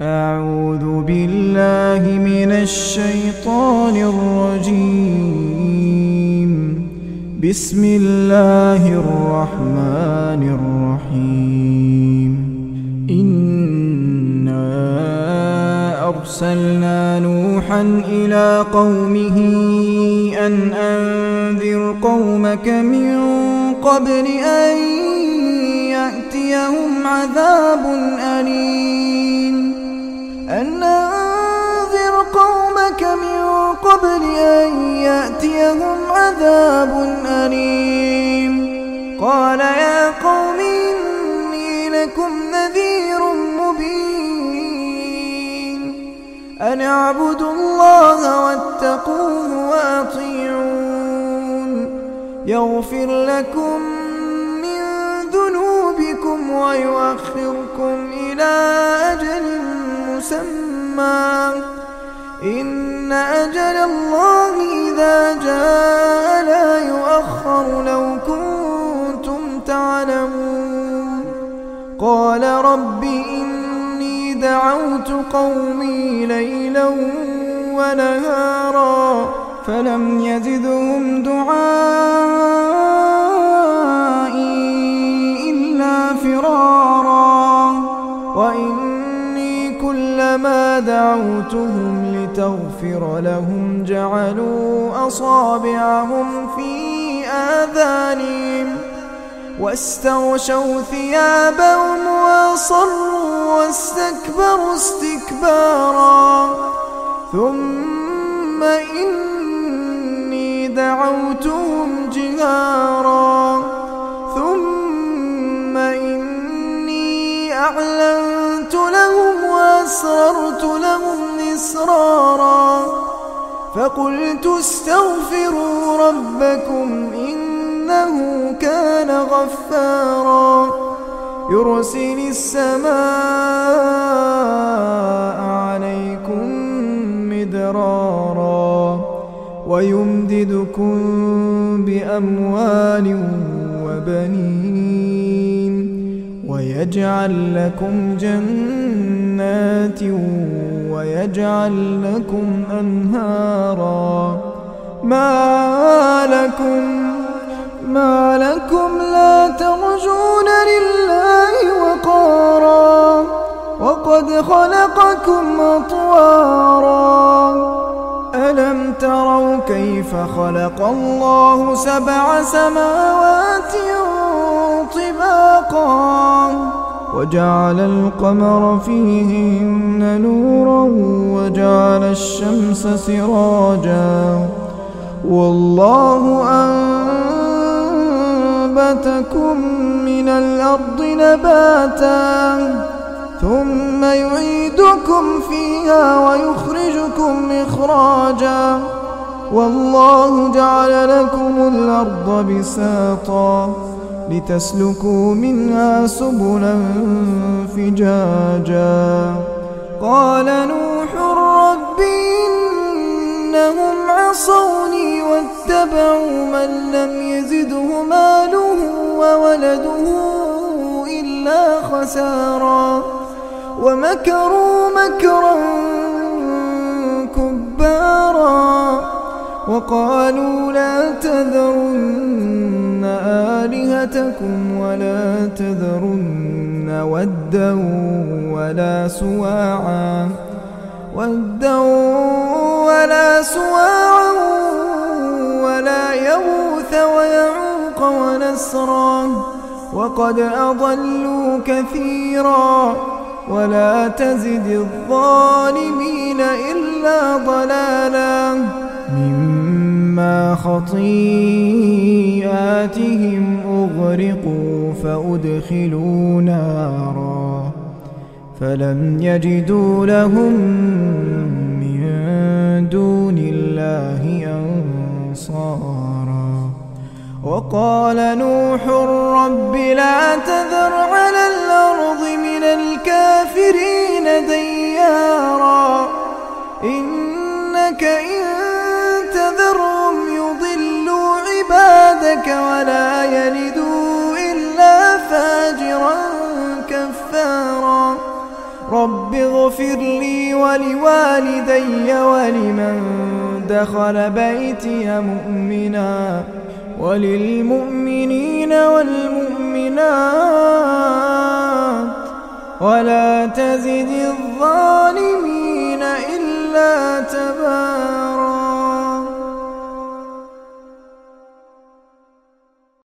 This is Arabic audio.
أعوذ بالله من الشيطان الرجيم. بسم الله الرحمن الرحيم. إنا أرسلنا نوحا إلى قومه أن أنذر قومك من قبل أن يأتيهم عذاب أليم. أن أنذر قومك من قبل أن يأتيهم عذاب أليم. قال يا قوم إني لكم نذير مبين. أن اعبدوا الله واتقوه وأطيعون يغفر لكم من ذنوبكم ويؤخركم إلى أجل مسمى. إن أجل الله إذا جاء لا يؤخر لو كنتم تعلمون. قال رب إني دعوت قومي ليلا ونهارا فلم يزدهم دعائي إلا فرارا. وإني كلما دعوتهم لتغفر لهم جعلوا أصابعهم في آذانهم واستغشوا ثيابهم وأصروا واستكبروا استكبارا. ثم إني دعوتهم جهارا ثم إني أعلنت لهم وأسررت لهم إسرارا. فقلت استغفروا ربكم إنه كان غفارا يرسل السماء عليكم مدرارا ويمددكم بأموال وبنين ويجعل لكم جنات ويجعل لكم أنهارا. ما لكم لا ترجون لله وقارا وقد خلقكم أطوارا. ألم تروا كيف خلق الله 7 سماوات طباقا وجعل القمر فيهن نورا وجعل الشمس سراجا والله أنبتكم من الأرض نباتا ثم يعيدكم فيها ويخرجكم إخراجا والله جعل لكم الأرض بساطا لتسلكوا منها سبلا فجاجا. قال نوح رب إنهم عصوني واتبعوا من لم يزده ماله وولده إلا خسارا ومكروا مكرا كبارا وقالوا لا تذرن آلهتكم ولا تذرن ودا ولا سواعا ولا يغوث ويعوق ونسرا وقد أضلوا كثيرا ولا تزد الظالمين إلا ضلالا. مما خطيئاتهم أغرقوا فأدخلوا نارا فلم يجدوا لهم من دون الله أنصارا. وقال نوح رب لا تذر على الأرض من الكافرين ديارا إنك إن تذرهم يضلوا عبادك ولا يلدوا إلا فاجرا كفارا. رب اغفر اغفر لي ولوالدي ولمن دخل بيتي مؤمنا وللمؤمنين والمؤمنات ولا تزد الظالمين